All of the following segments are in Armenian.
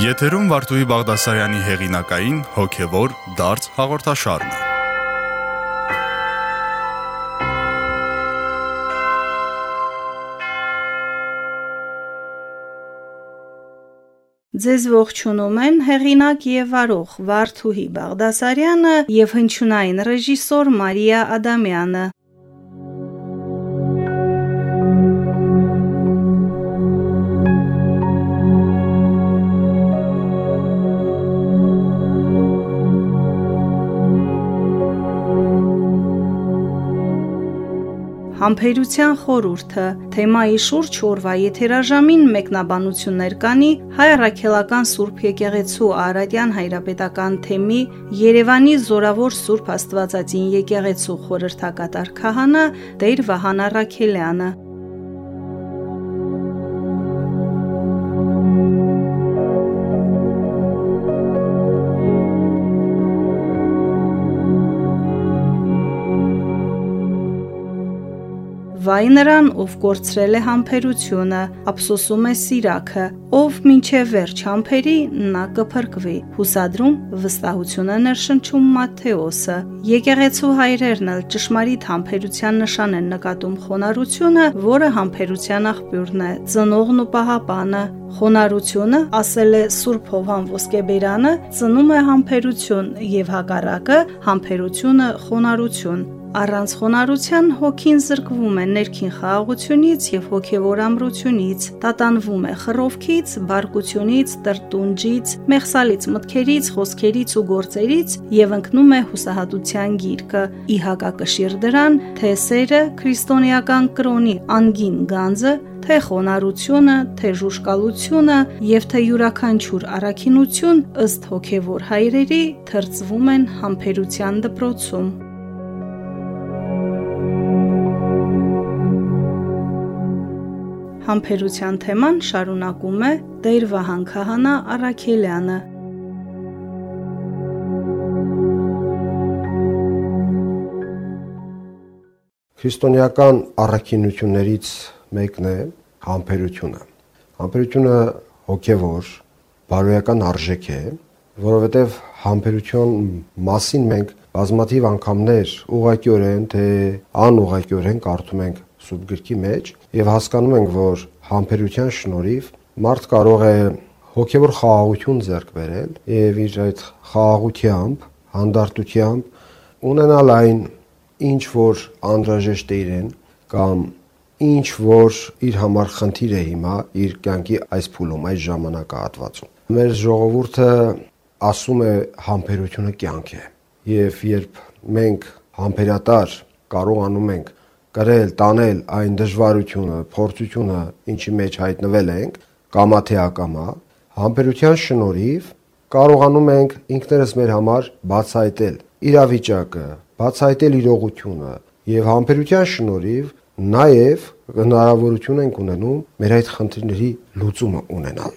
Եթերում Վարդուհի Բաղդասարյանի հեղինակային հոգևոր դարձ հաղորդաշարն է։ Ձեզ ողջունում են հեղինակ եւ վարող Վարդուհի Բաղդասարյանը եւ հնչյունային ռեժիսոր Մարիա Ադամյանը։ Համբերության խորհուրդը թեմայի շուրջ օրվա եթերաժամին մեկնաբանություններ կանի Հայ Առաքելական Սուրբ Եկեղեցու Արարատյան հայրապետական թեմի Երևանի Զորավոր Սուրբ Աստվածածին եկեղեցու խորհրդակատար քահանա Տեր Վահան Առաքելյանը։ Վայ նրան, ով կորցրել է համբերությունը, ափսոսում է Սիրաքը, ով մինչև վերջ համբերի, նա կփրկվի։ Հուսադրում վստահությունը ներշնչում Մատթեոսը։ Եկեղեցու հայրերն էլ ճշմարիտ համբերության նշան են նկատում խոնարհությունը, որը համբերության աղբյուրն է, ծնողն ու պահապանը։ Խոնարհությունը, ասել է Սուրբ Հովհան Ոսկեբերանը, ծնում է համբերություն եւ հակառակը համբերությունը խոնարհություն։ Առանց խոնարհության հոգին զրկվում է ներքին խաղաղությունից եւ հոգեվոր ամրությունից, տատանվում է խռովքից, բարկությունից, տրտունջից, մեղսալից մտքերից, խոսքերից ու գործերից եւ ընկնում է հուսահատության գիրկը։ Ի հակակշիռ դրան, թե սերը, քրիստոնեական կրոնի անգին գանձը, թե խոնարհությունը, թե ժուշկալությունը եւ թե յուրաքանչյուր առաքինություն ըստ հոգեվոր հայրերի թրծվում են համբերության դպրոցում։ Համբերության թեման շարունակում է Տեր Վահան քահանա Առաքելյանը։ Քրիստոնեական առաքինություններից մեկն է համբերությունը։ Համբերությունը հոգևոր, բարոյական արժեք է, որովհետև համբերություն մասին մենք բազմաթիվ անգամներ ուղղակիորեն թե անուղղակիորեն կարդում ենք Սուրբ գրքի մեջ եւ հասկանում ենք, որ համբերության շնորհիվ մարդ կարող է հոգևոր խաղաղություն ձեռք բերել եւ իր այդ խաղաղությամբ, հանդարտությամբ ունենալ այն ինչ որ անհրաժեշտ է իրեն կամ ինչ որ իր համար խնդիր է հիմա իր կյանքի այս փուլում, այս ժամանակահատվածում։ Մեր ժողովուրդը ասում է համբերությունը կյանք է եւ երբ մենք համբերատար կարողանում ենք կրել, տանել այն դժվարությունը, փորձությունը, ինչի մեջ հայտնվել ենք, կամա թե ակամա, համբերության շնորհիվ կարողանում ենք ինքներս մեր համար բացահայտել իրավիճակը, բացահայտել իրողությունը եւ համբերության շնորհիվ նաեւ հնարավորություն ենք ունենում մեր այդ խնդիրների լուծումը ունենալ։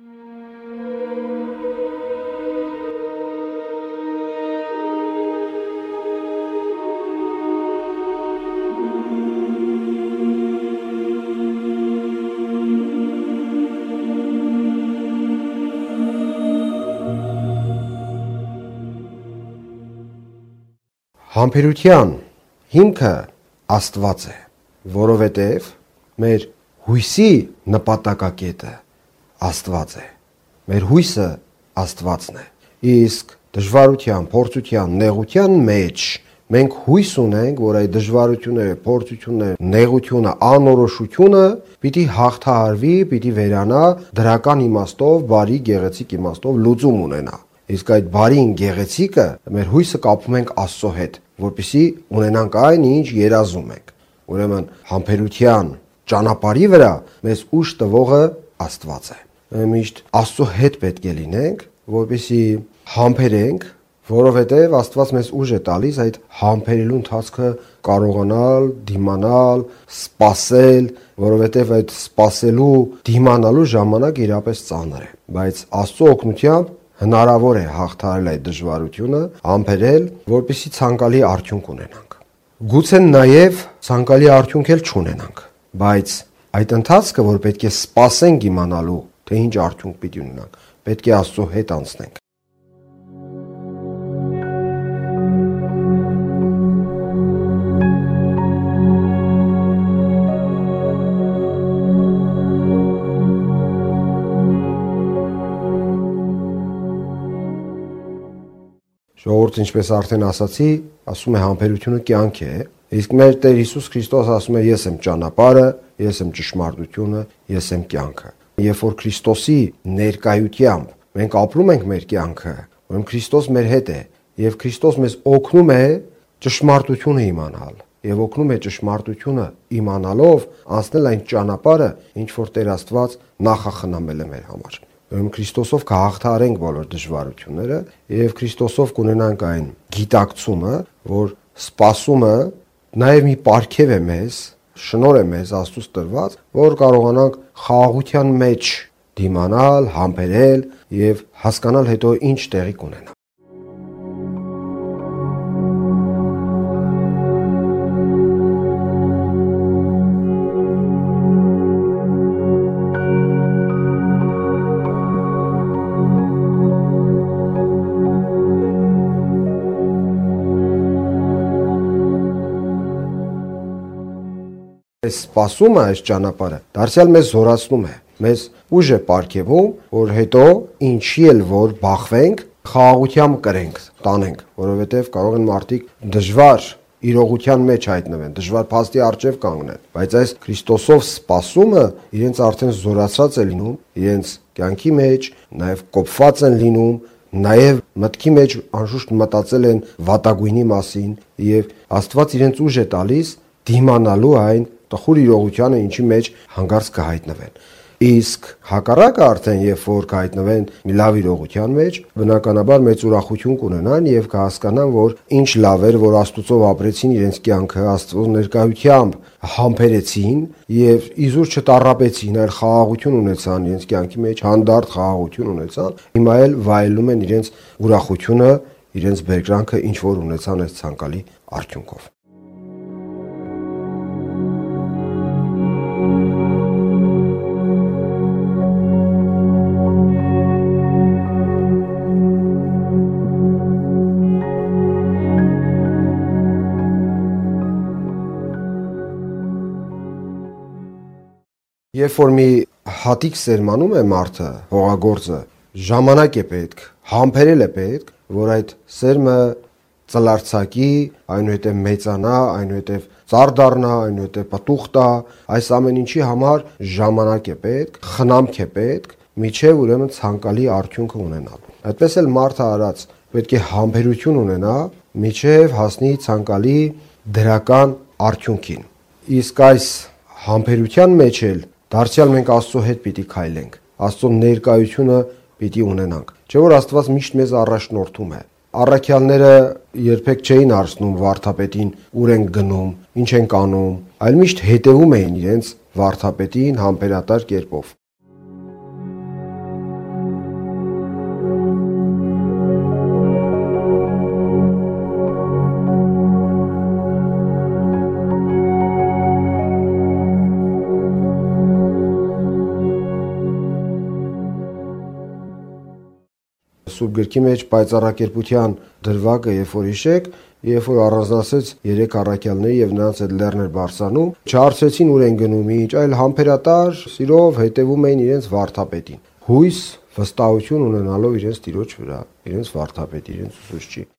Համբերության հիմքը Աստված է, որովհետև մեր հույսի նպատակակետը Աստված է։ Մեր հույսը Աստվածն է։ Իսկ դժվարության, փորձության, նեղության մեջ մենք հույս ունենք, որ այդ դժվարությունները, փորձությունները, նեղությունը, անորոշությունը պիտի հաղթահարվի, պիտի վերանա դրական իմաստով, բարի գեղեցիկ իմաստով լուծում ունենա։ Իսկ այդ բարին գեղեցիկը մեր հույսը կապում ենք Աստծո հետ, որպեսզի ունենանք այն, ինչ երազում ենք։ Ուրեմն համբերության ճանապարհի վրա մեզ ուժ տվողը Աստված է։ Միշտ Աստծո հետ պետք է լինենք, որպեսզի համբերենք, որովհետև Աստված մեզ ուժ է տալիս այդ համբերելու ընթացքը կարողանալ, դիմանալ, սպասել, որովհետև այդ սպասելու, դիմանալու ժամանակ իրապես ծանր է։ Բայց Աստծո օգնությամբ հնարավոր է հաղթահարել այդ դժվարությունը, համբերել, որպեսզի ցանկալի արդյունք ունենանք։ Գուցե նաև ցանկալի արդյունք էլ չունենանք, բայց այդ ընթացքը, որ պետք է սպասենք իմանալու, թե ինչ արդյունք պիտի ունենանք, պետք է Աստծո հետ անցնենք։ Ժողովուրդ, ինչպես արդեն ասացի, ասում է համբերությունը կյանք է, իսկ մեր Տեր Հիսուս Քրիստոս ասում է ես եմ ճանապարհը, ես եմ ճշմարտությունը, ես եմ կյանքը։ Երբ որ Քրիստոսի ներկայությամբ մենք ապրում ենք մեր կյանքը, ուրեմն Քրիստոս մեր հետ է, եւ Քրիստոս մեզ օգնում է ճշմարտությունը իմանալ, եւ օգնում է ճշմարտությունը իմանալով անցնել այն ճանապարհը, ինչ որ Տեր Աստված նախախնամել է մեր համար։ Ուրեմն Քրիստոսով կհաղթահարենք բոլոր դժվարությունները եւ Քրիստոսով կունենանք այն գիտակցումը, որ սպասումը նաեւ մի պարգև է մեզ, շնորհ է մեզ Աստծուց տրված, որ կարողանանք խաղաղության մեջ դիմանալ, համբերել եւ հասկանալ հետո ինչ տեղի կունենա։ Այս սպասումը, այս ճանապարհը դարձյալ մեզ զորացնում է, մեզ ուժ է պարգևում, որ հետո ինչի էլ որ բախվենք, խաղաղությամբ կրենք, տանենք, որովհետև կարող են մարդիկ դժվար իրողության մեջ հայտնվեն, դժվար փաստի առջև կանգնեն, բայց այս Քրիստոսով սպասումը իրենց արդեն զորացած է լինում, իրենց կյանքի մեջ նաև կոփված են լինում, նաև մտքի մեջ անշուշտ մտածել են վատագույնի մասին եւ Աստված իրենց ուժ է տալիս դիմանալու այն տխուր իրողությանը, ինչի մեջ հանգարց կհայտնվեն։ Իսկ հակառակը արդեն երբ որ կհայտնվեն մի լավ իրողության մեջ, բնականաբար մեծ ուրախություն կունենան եւ կհասկանան, որ ինչ լավ էր, որ Աստծով ապրեցին իրենց կյանքը, Աստծո ներկայությամբ համբերեցին եւ իզուր չտառապեցին, այլ խաղաղություն ունեցան իրենց կյանքի մեջ, հանդարտ խաղաղություն ունեցան։ Հիմա էլ վայելում են իրենց ուրախությունը, իրենց բերկրանքը, ինչ որ ունեցան այս ցանկալի արդյունքով։ Երբ որ մի հատիկ սերմանում է մարդը, հողագործը, ժամանակ է պետք, համբերել է պետք, որ այդ սերմը ծլարձակի, այնուհետև մեծանա, այնուհետև ծառ դառնա, այնուհետև պտուղ տա, այս ամեն ինչի համար ժամանակ է պետք, խնամք է պետք, միջև ուրեմն ցանկալի արդյունքը ունենալ։ Այդպես էլ մարդը արած պետք է համբերություն ունենա, միջև հասնի ցանկալի դրական արդյունքին։ Իսկ այս համբերության մեջ էլ դարձյալ մենք Աստծո հետ պիտի քայլենք, Աստծո ներկայությունը պիտի ունենանք։ Չէ՞ որ Աստված միշտ մեզ առաջնորդում է։ Առաքյալները երբեք չէին հարցնում վարդապետին ուր են գնում, ինչ են անում, այլ միշտ հետևում էին իրենց վարդապետին համբերատար կերպով։ Սուրբ գրքի մեջ պայծառակերպության դրվագը, երբ որ հիշեք, երբ որ առանձնացեց 3 առաքյալների եւ նրանց այդ լեռներ բարձրանում, չհարցրեցին ուր են գնում, ինչ, այլ համբերատար սիրով հետևում էին իրենց վարդապետին։ Հույս, վստահություն ունենալով իրենց Տիրոջ վրա, իրենց վարդապետի, իրենց ուսուցչի։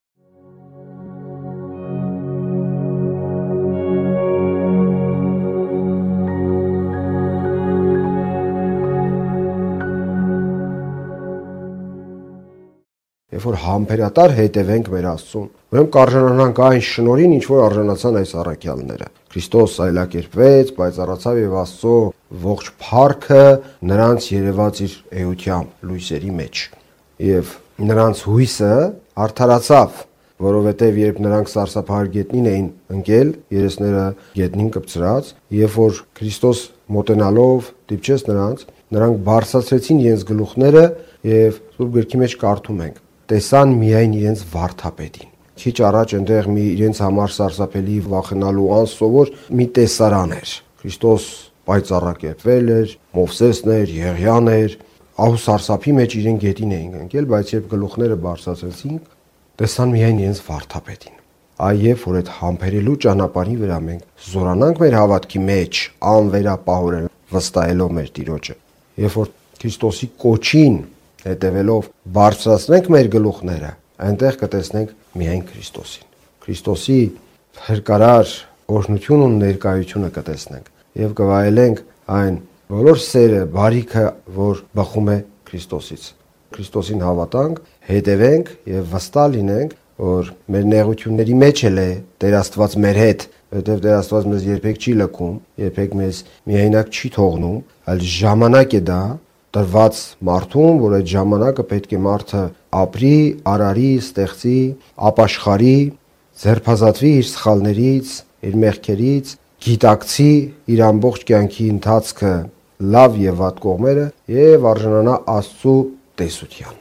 Երբ որ համբերատար հետևենք մեր Աստծուն, ուրեմն կարժանանանք այն շնորհին, ինչ որ արժանացան այս առաքյալները։ Քրիստոս այլակերպվեց, պայծառացավ եւ Աստծո ողջ փառքը նրանց երևաց իր էությամբ լույսերի մեջ։ Եվ նրանց հույսը արդարացավ, որովհետև երբ նրանք սարսափահար գետնին էին ընկել, երեսները գետնին կպցրած, երբ որ Քրիստոս մոտենալով դիպչեց նրանք բարձրացրեցին իրենց գլուխները եւ Սուրբ գրքի մեջ կարդում ենք. տեսան միայն իրենց վարդապետին։ Քիչ առաջ այնտեղ մի իրենց համար սարսափելի վախենալու անսովոր մի տեսարան էր։ Քրիստոս պայծառակերպվել էր, Մովսեսն էր, Եղիան էր, ահուսարսափի մեջ իրեն գետին էին ընկել, բայց երբ գլուխները բարձրացրեցին, տեսան միայն իրենց վարդապետին։ Այև որ այդ համբերելու ճանապարհի վրա մենք զորանանք մեր հավատքի մեջ, անվերապահորեն վստահելով մեր Տիրոջը, երբ որ Քրիստոսի կոչին հետևելով բարձրացնենք մեր գլուխները, այնտեղ կտեսնենք միայն Քրիստոսին։ Քրիստոսի հրկարար օրհնություն ու ներկայությունը կտեսնենք եւ կվայելենք այն բոլոր սերը, բարիքը, որ բխում է Քրիստոսից։ Քրիստոսին հավատանք, հետևենք եւ վստահ լինենք, որ մեր նեղությունների մեջ էլ է Տեր Աստված մեր հետ, որովհետեւ Տեր Աստված մեզ երբեք չի լքում, երբեք մեզ միայնակ չի թողնում, այլ ժամանակ է դա տրված մարդուն, որ այդ ժամանակը պետք է մարդը ապրի, արարի, ստեղծի, ապաշխարի, ձերբազատվի իր սխալներից, իր մեղքերից, գիտակցի իր ամբողջ կյանքի ընթացքը լավ եւ վատ կողմերը եւ արժանանա Աստծո տեսությանը։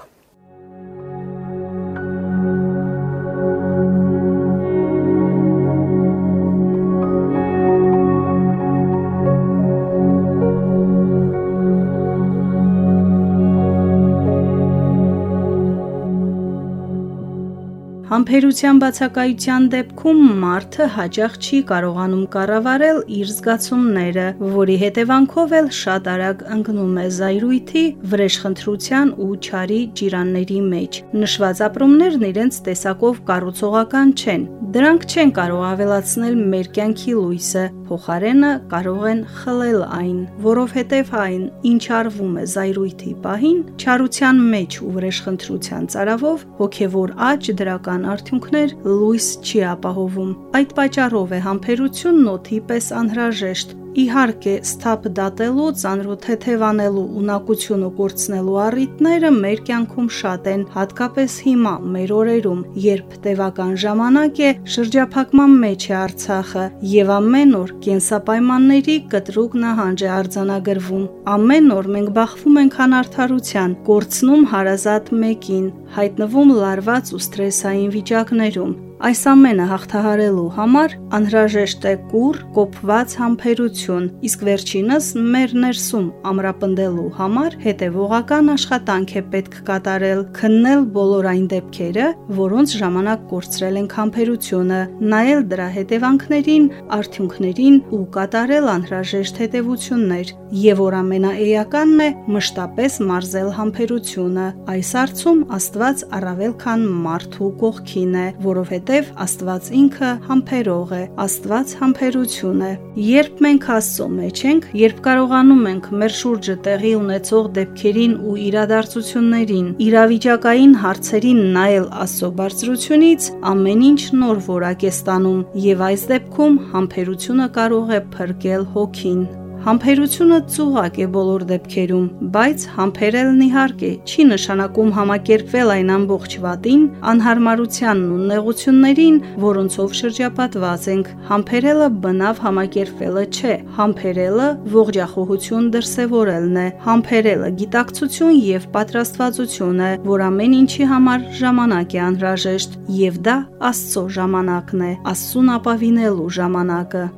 Համբերության բացակայության դեպքում մարդը հաճախ չի կարողանում կառավարել իր զգացումները, որի հետևանքով էլ շատ արագ ընկնում է զայրույթի, վրեժխնդրության ու չարի ջիրանների մեջ։ Նշված ապրումներն իրենց տեսակով կառուցողական չեն։ Դրանք չեն կարող ավելացնել մեր կյանքի լույսը, փոխարենը կարող են խլել այն, որովհետև այն, ինչ արվում է զայրույթի պահին, չարության մեջ ու վրեժխնդրության ծարավով հոգևոր աճ դրական արդյունքներ լույս չի ապահովում։ Այդ պատճառով է համբերությունն օդի պես անհրաժեշտ։ Իհարկե, սթափ դատելու, ծանրութեթև անելու, ունակությունը կորցնելու առիթները մեր կյանքում շատ են, հատկապես հիմա, մեր օրերում, երբ տևական ժամանակ է, շրջափակման մեջ է Արցախը եւ ամեն օր կենսապայմանների կտրուկ նահանջ է արձանագրվում։ Ամեն օր մենք բախվում ենք անարդարության, կորցնում հարազատ մեկին, հայտնվում լարված ու սթրեսային վիճակներում։ Այս ամենը հաղթահարելու համար անհրաժեշտ է կուռ, կոփված համբերություն, իսկ վերջինս մեր ներսում ամրապնդելու համար հետևողական աշխատանք է պետք կատարել, քննել բոլոր այն դեպքերը, որոնց ժամանակ կորցրել ենք համբերությունը, նայել դրա հետևանքներին, արդյունքներին ու կատարել անհրաժեշտ հետևություններ, եւ որ ամենաէականն է մշտապես մարզել համբերությունը։ Այս հարցում Աստված առավել քան մարդու կողքին է, որովհետև Աստված ինքը համբերող է, Աստված համբերություն է։ Երբ մենք Աստծո մեջ ենք, երբ կարողանում ենք մեր շուրջը տեղի ունեցող դեպքերին ու իրադարձություններին, իրավիճակային հարցերին նայել Աստծո բարձրությունից, ամեն ինչ նոր որակ է ստանում, եւ այս դեպքում համբերությունը կարող է փրկել հոգին։ Համբերությունը ծուղակ է բոլոր դեպքերում, բայց համբերելն իհարկե չի նշանակում համակերպվել այն ամբողջ վատին, անհարմարությանն ու նեղություններին, որոնցով շրջապատված ենք։ Համբերելը բնավ համակերպվելը չէ, համբերելը ողջախոհություն դրսևորելն է, համբերելը գիտակցություն եւ պատրաստվածություն է, որ ամեն ինչի համար ժամանակ է անհրաժեշտ, եւ դա Աստծո ժամանակն է, Աստծուն ապավինելու ժամանակը։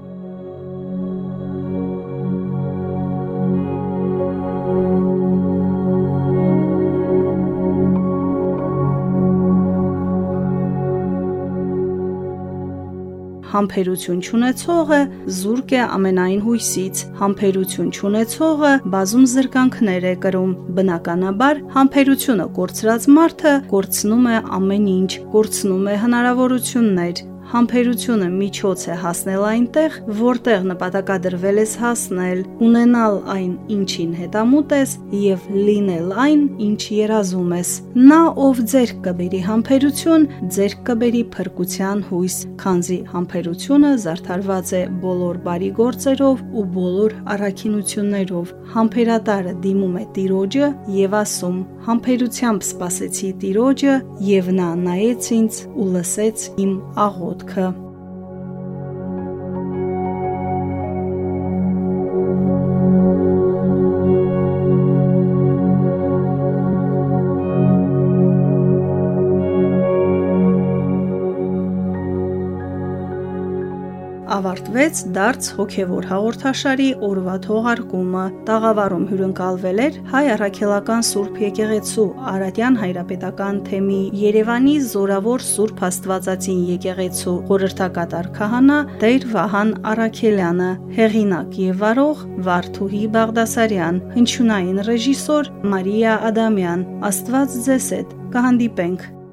Համբերություն չունեցողը զուրկ է ամենայն հույսից, համբերություն չունեցողը բազում զրկանքներ է կրում։ Բնականաբար, համբերությունը կորցրած մարդը կորցնում է ամեն ինչ, կորցնում է հնարավորություններ։ Համբերությունը միջոց է հասնել այնտեղ, որտեղ նպատակադրվել ես հասնել, ունենալ այն, ինչին հետամուտ ես եւ լինել այն, ինչ երազում ես։ Նա, ով ձեռք կբերի համբերություն, ձեռք կբերի փրկության հույս, քանզի համբերությունը զարդարված է բոլոր բարի գործերով ու բոլոր առաքինություններով։ Համբերատարը դիմում է Տիրոջը եւ ասում. «Համբերությամբ սպասեցի Տիրոջը, եւ նա նայեց ինձ ու լսեց իմ աղոթքը»։ ավարտվեց դարձ հոգևոր հաղորդաշարի օրվա թողարկումը։ Տաղավարում հյուրընկալվել էր Հայ Առաքելական Սուրբ Եկեղեցու Արարատյան հայրապետական թեմի Երևանի Զորավոր Սուրբ Աստվածածին եկեղեցու խորհրդակատար քահանա Տեր Վահան Առաքելյանը, հեղինակ եւ վարող Վարդուհի Բաղդասարյան, հնչյունային ռեժիսոր Մարիա Ադամյան։ Աստված ձեզ հետ, կհանդիպենք